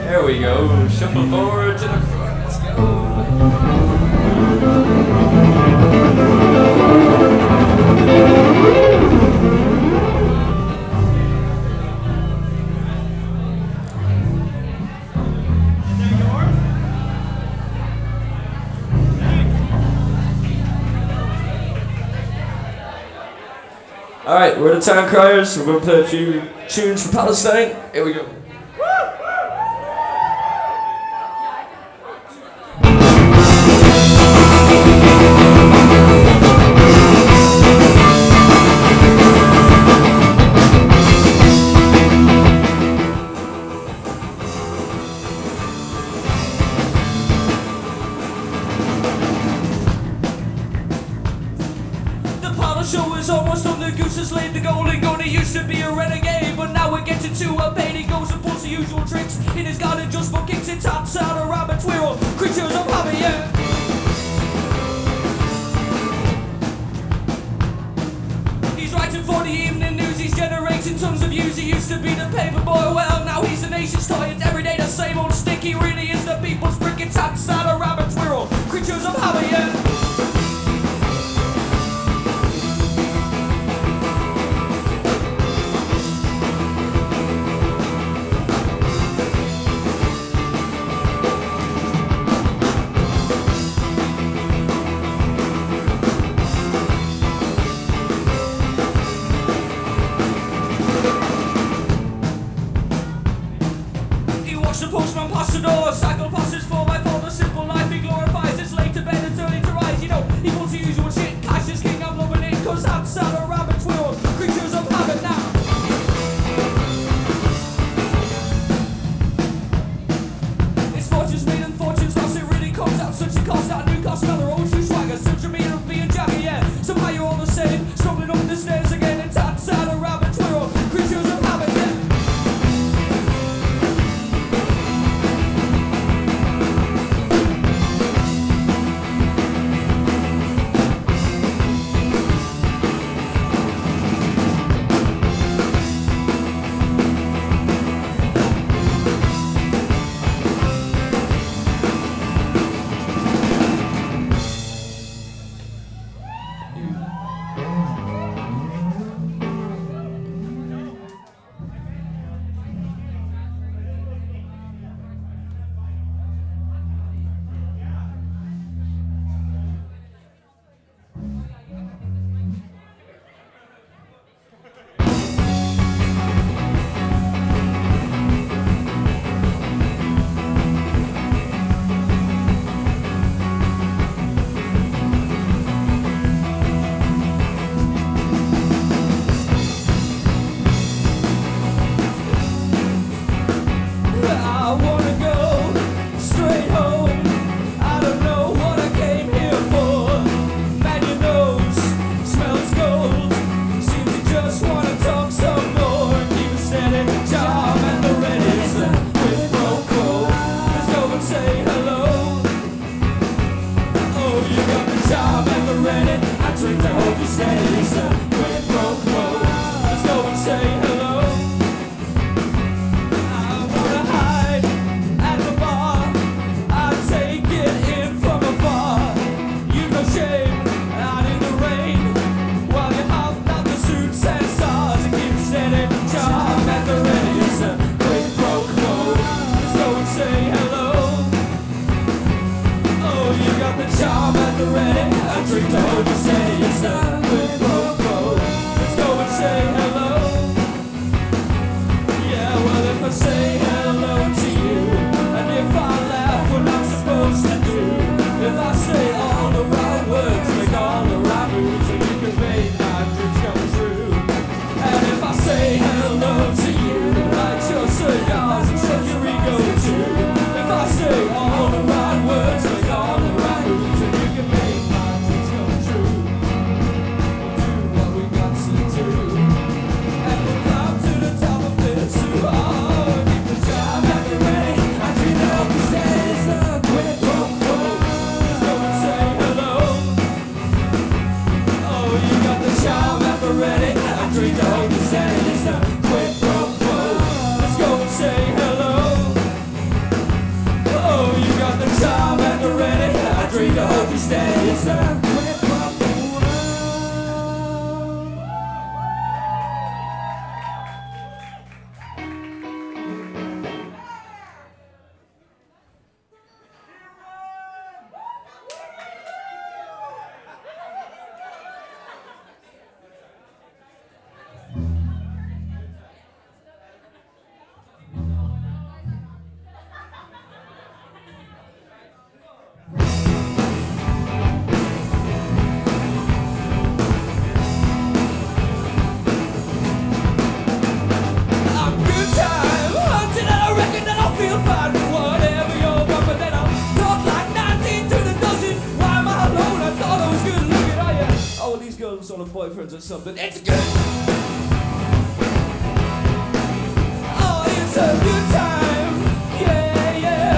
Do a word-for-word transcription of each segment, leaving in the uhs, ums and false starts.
There we go. Shuffle forward to the front. Let's go. Alright, we're the Town Criers. We're going to play a few tunes for Palestine. Here we go. Show is almost on, the goose has laid the golden gun. He used to be a renegade, but now we're getting to a pain. He goes and pulls the usual tricks in his garden just for kicks. It taps out a rabbit twirl, creatures of habit, yeah. He's writing for the evening news, he's generating tons of views. He used to be the paper boy, well now he's the nation's tired. Every day the same old stick, he really is the people's brick. It taps out a rabbit twirl, creatures of habit, yeah. The postman past the door, cycle passes four by four. The simple life he glorifies. It's late to bed, it's early to rise. You know, he wants the usual shit. Cash is king, I'm loving it. Cause that's how a rabbit twirl. Creatures of habit now. It's fortunes made and fortunes lost. It really comes out such a cost. That new cost smell, old shoe swagger. Such a mean of being jaggy, yeah. Somehow you're all the same. Stumbling up the stairs again. And that's how a rabbit twirl. Creatures of habit, yeah. Drink all the sand, it's a quid pro quo. Let's go and say hello. stays a grip of the world. I'm good time hunting and I reckon that I'll feel fine with whatever you're done, but then I'll talk like nineteen to the dozen. Why am I alone? I thought I was good looking, are you? Oh, these girls are boyfriends or something. It's good. Oh, it's a good time. Yeah, yeah.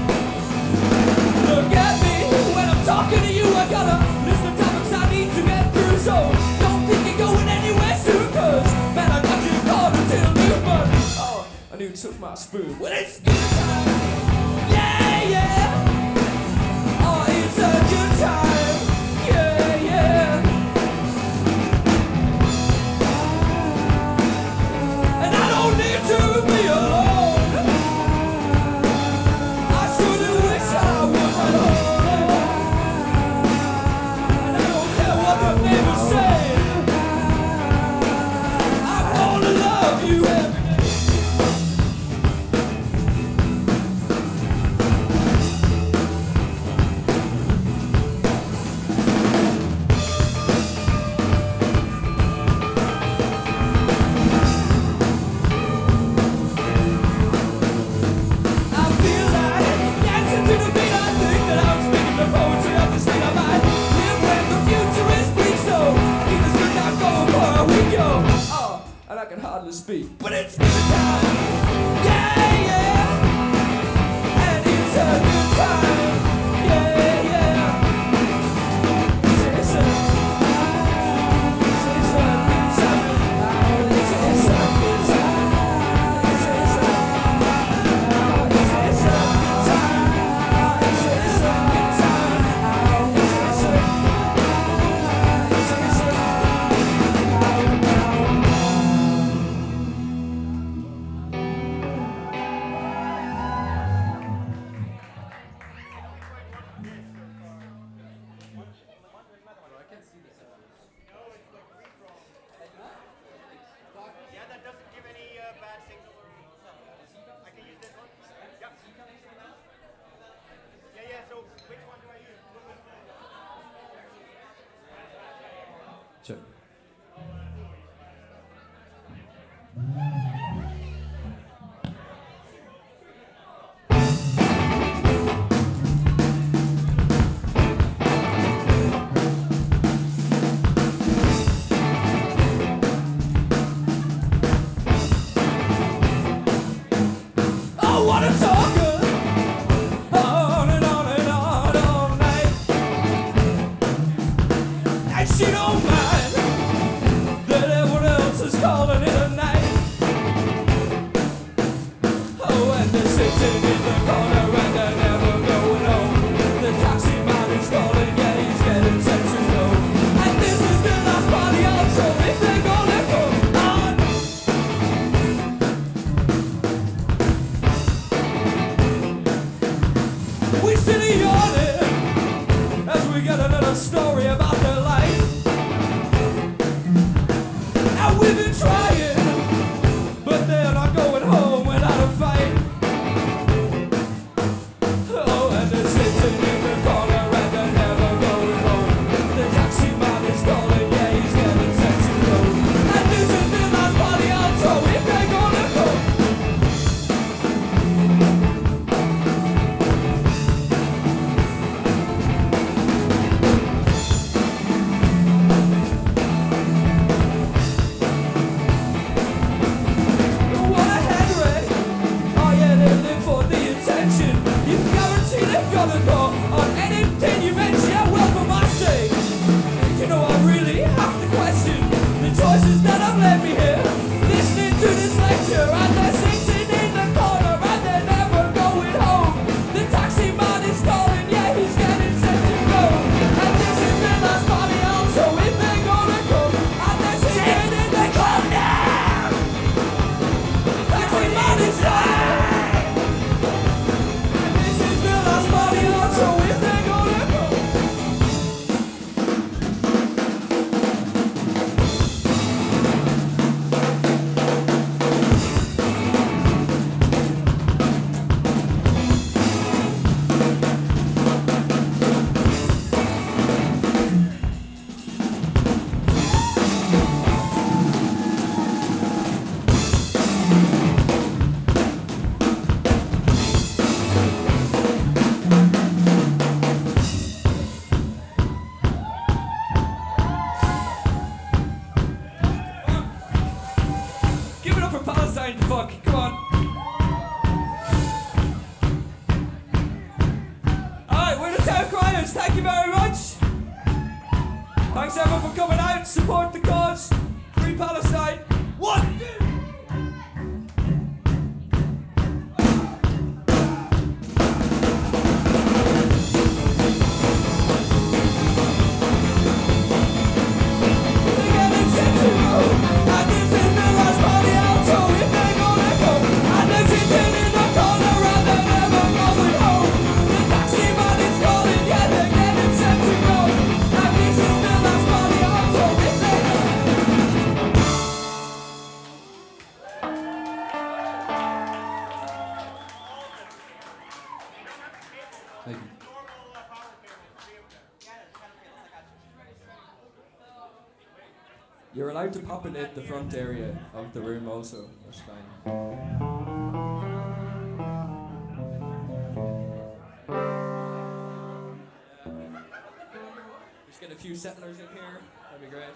Look at me when I'm talking to you. I got a list of topics I need to get through, so don't think you're going anywhere soon, cause man, I got you caught until noon, but oh, I knew you took my spoon. Well, it's good time. Yeah, yeah. Oh, it's a good time. Yeah, yeah. And I don't need to be alone. I sure do wish I was at home. And I don't care what the neighbors say. I'm gonna love you every day. I feel like dancing to the beat. I think that I'm speaking the poetry of the state of mind. Live when the future is bleak, so I need this good time going for a week, yo. Oh, and I can hardly speak, but it's good time. Yeah, yeah. And it's a good time. Yeah, yeah. It's a, it's a good time. It's a good time. It's a good time. Yeah, that doesn't give any uh, bad signal or I can use this one? Yeah. Yeah, yeah, so which one do I use? Check. I wanna talk on and on and on all night, and she don't mind that everyone else is calling it a night. Oh, and they're sitting in the corner and they're never going home. The taxi man is calling, yeah, he's getting set to go. And this is the last party also, if they're gonna go on. We sit here yawning as we get another story about their life. And we've been trying, but they're not going home without a fight. Thank you. Normal uh, power cables, three of them. You're allowed to pop it in the front area of the room also. That's fine. Just get a few settlers in here. That'd be great.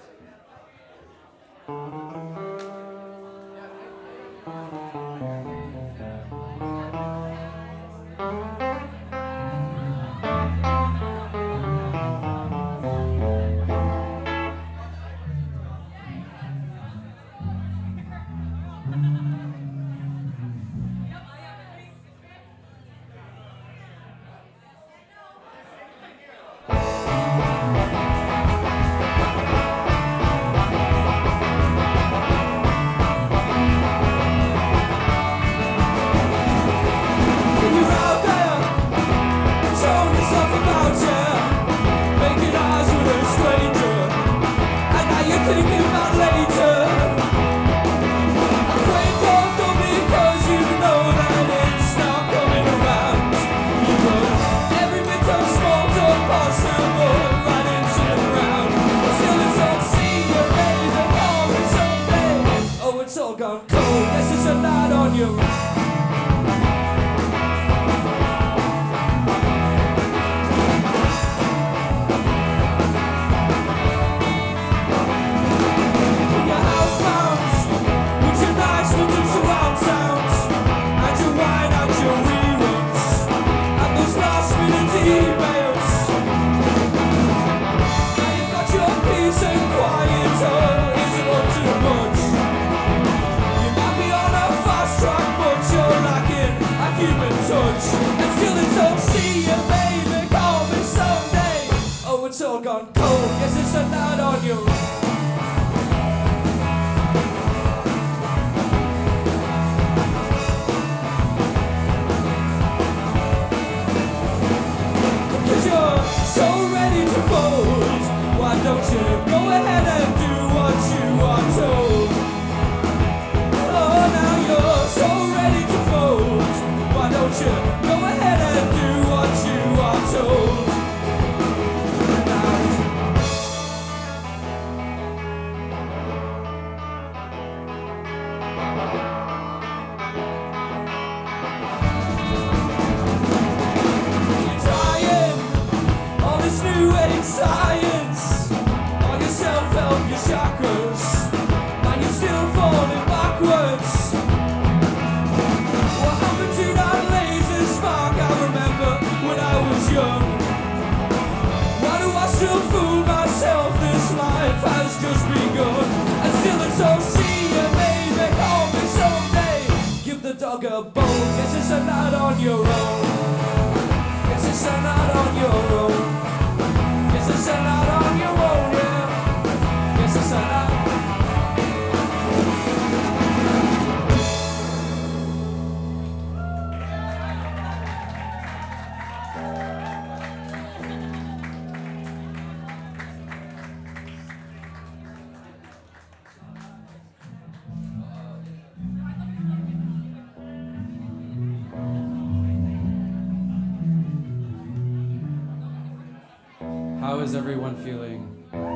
How is everyone feeling?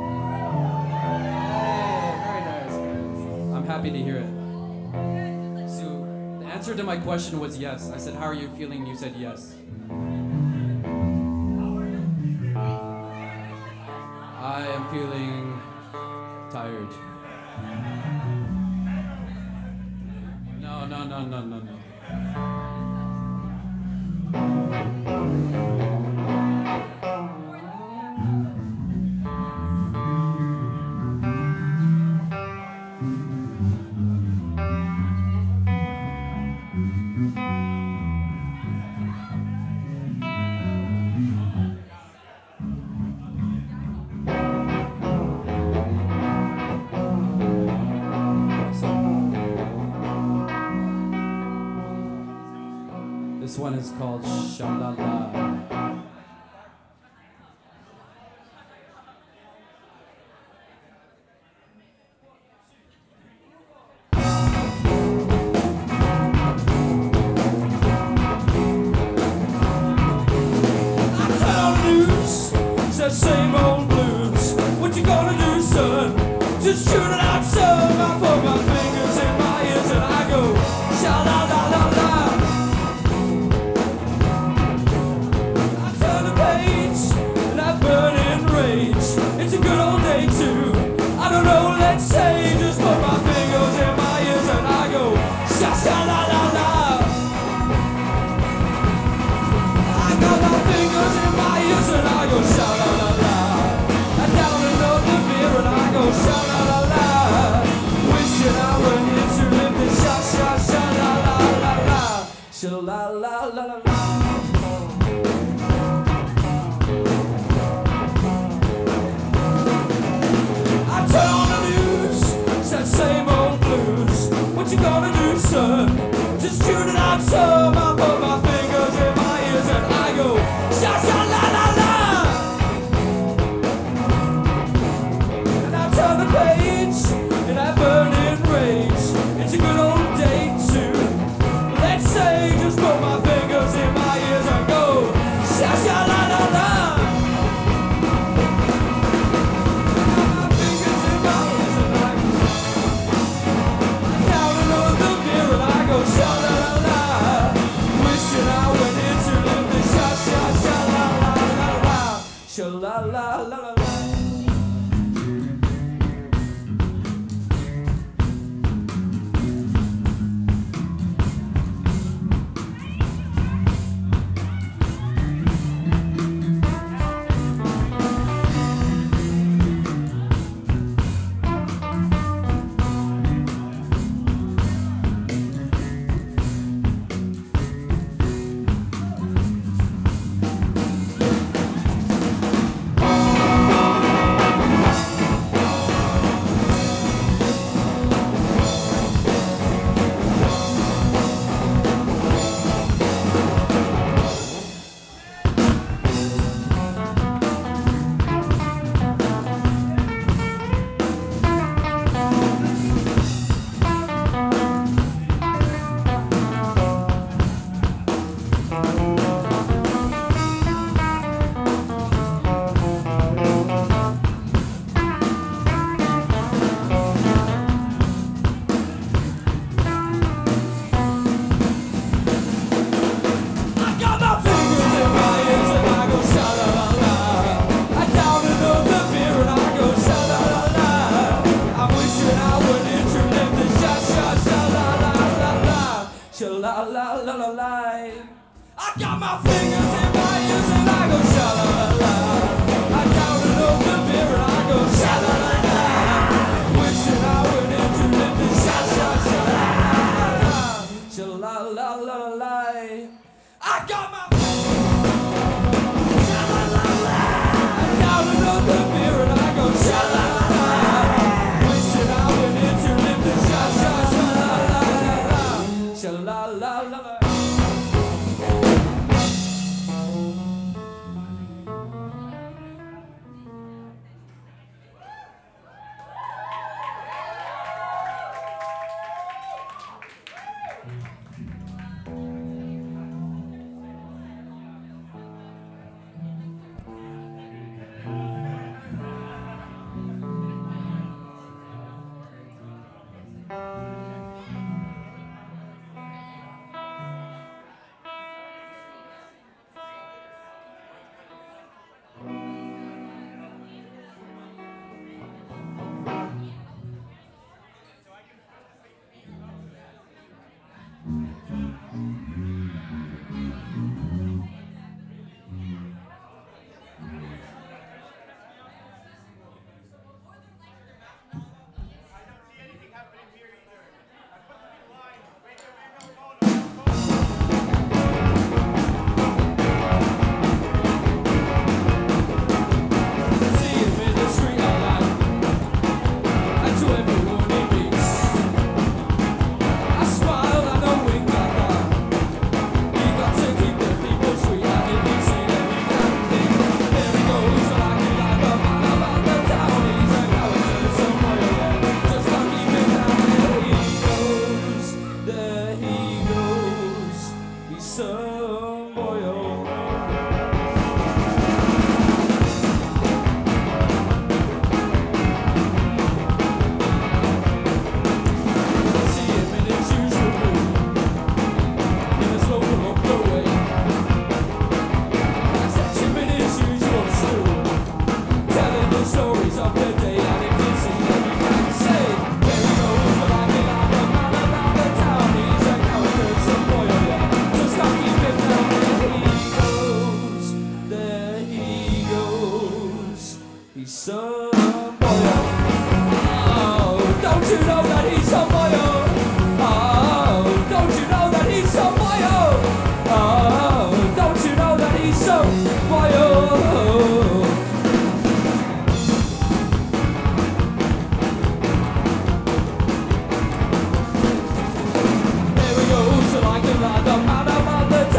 Very nice. I'm happy to hear it. So, the answer to my question was yes. I said, how are you feeling? You said yes. I am feeling tired. No, no, no, no, no, no. This one is called Shalala. that same old blues. What you gonna do, son? Just tune it out, son. I put my fingers in my ears and I go sha la la la la. I turn the page and I burn in rage. It's a good old day too. I don't know, let's say, just put my fingers in my ears and I go sha sha la la la. I got my fingers in my ears and I go sha la la la. I down another beer and I go sha la la la. Wishing I were here to live this sha sha sha la la la la. Sha la la la la la. I turn on the news, it's that same old blues. What you gonna do, son? Just tune it out, son. I put my fingers in my ears and I go sha sha la la la. And I turn the page and I burn in rage. It's a good old day too. Let's say, just put my fingers in my ears and go sha sha la la la. Sha la la la, wishing I went in to live this sha sha sha la la la la, sha la la la la la. La la la la la. I got my fingers in my ears and I go sha la la la. I down and open beer and I go sha la la la. Wishing I went in to live this sha sha sha la la la. Sha la la la la la. I got my sha la la la. I down and open beer and I go sha la la la. Wishing I went in to live this sha sha sha la la la la. Sha la la la la.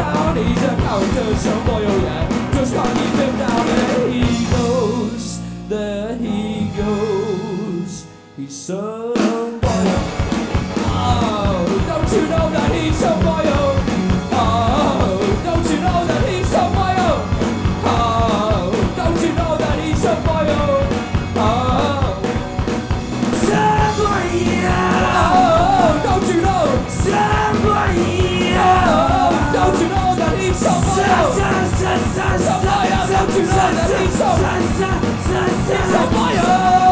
town. He's a character, some boy, oh yeah. Just can't keep him down. There he goes, there he goes. He's some boy. Oh, don't you know that he's some boy? Oh, don't you know that he's some boy? Oh, don't you know that he's some boy? Oh, some boy. Oh, don't you know? Some boy. Oh, don't you know that he's some boy? Some boy. Don't you know that he's some he's some boy?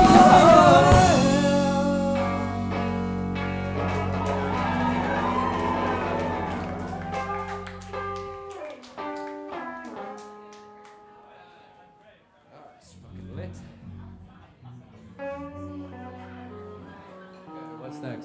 What's next?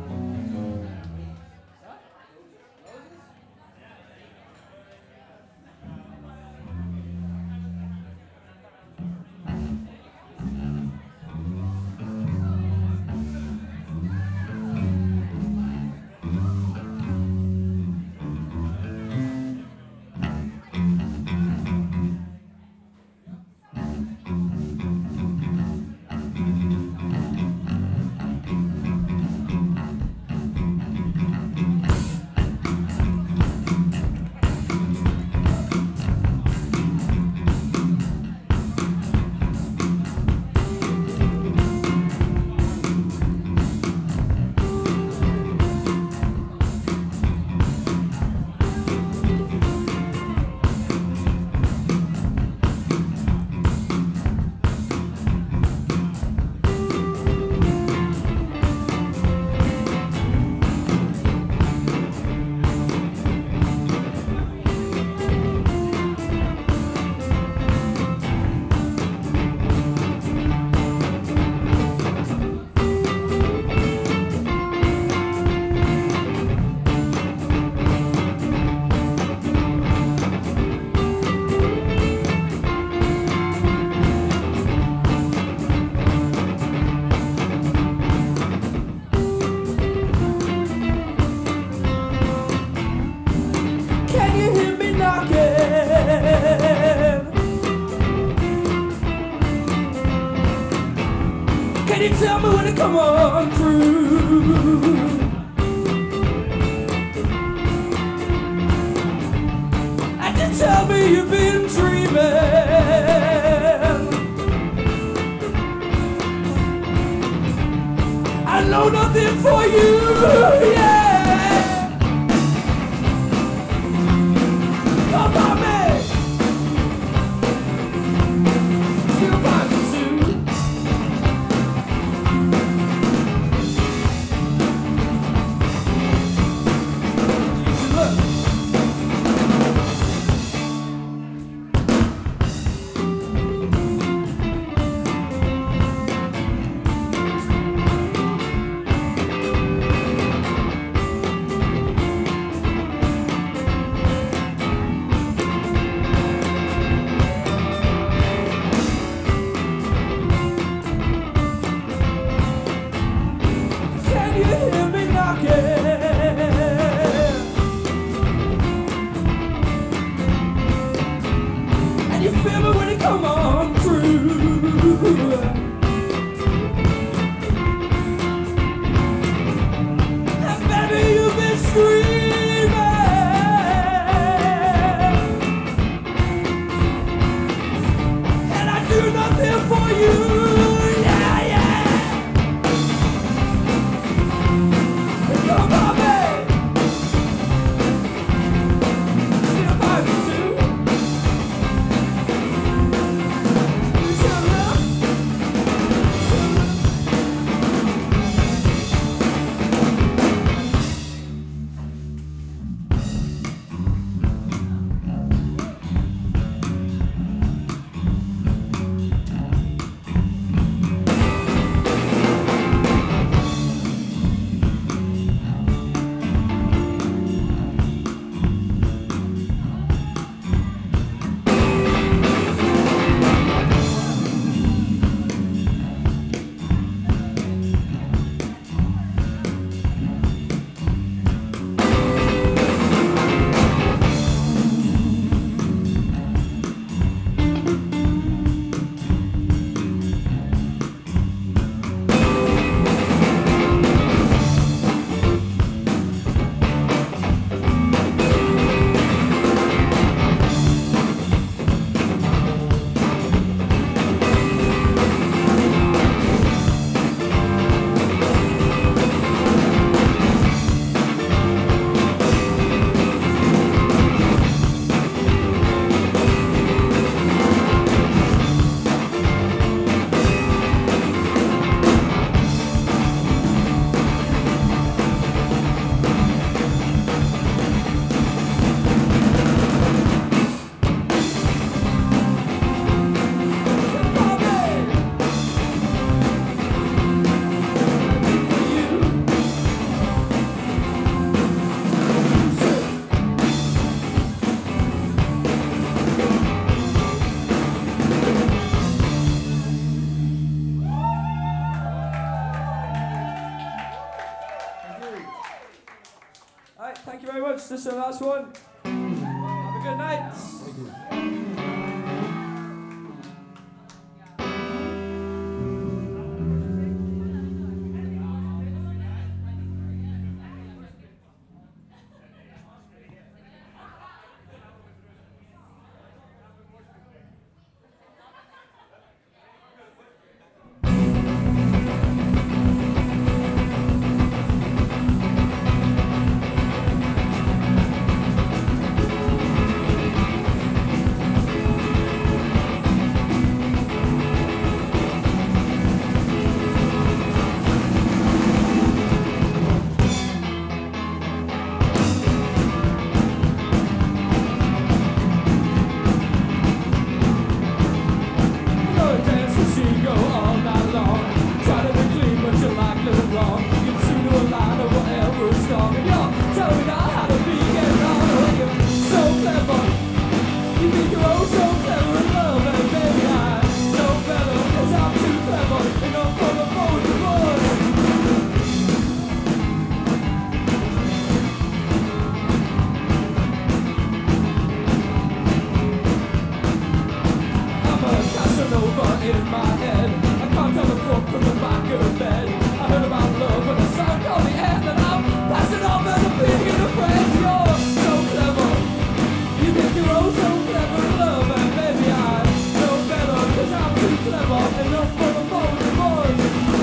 Can you tell me when to come on through? And you tell me you've been dreaming. I know nothing for you, yeah. Come on, man. Still find you soon. to the last one. Have a good night. In my head, I can't tell the front from the back of the bed. I heard about love when the sun got the end, and I'm passing off as a big in a friend. You're so clever, you think you're oh so clever in love, and maybe I know better, cause I'm too clever enough for the both of us.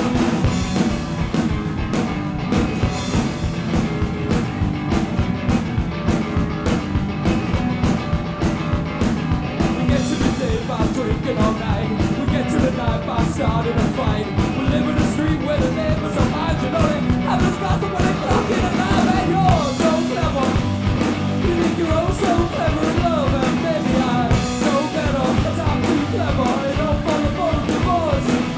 We get to the day by drinking all night. To the night by starting a fight. We live in a street where the neighbors are margin on it. Having spots when they clock in and out, and you're so clever. You think you're oh so clever in love, and maybe I know better, cause I'm too clever and don't follow both of us.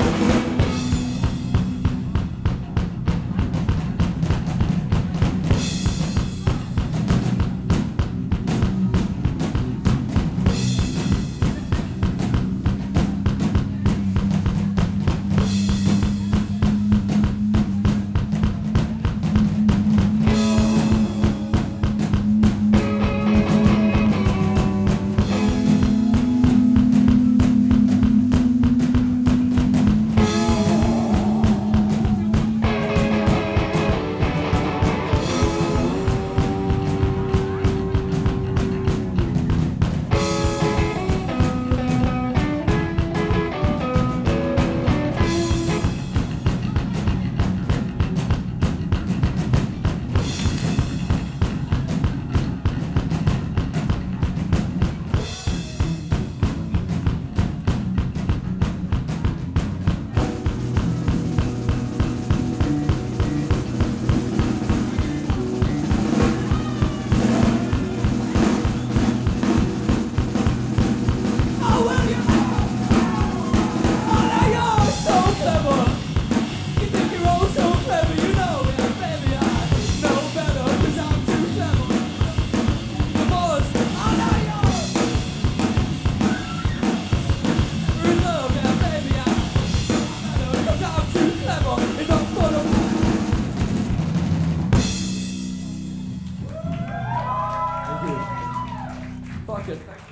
Fuck it.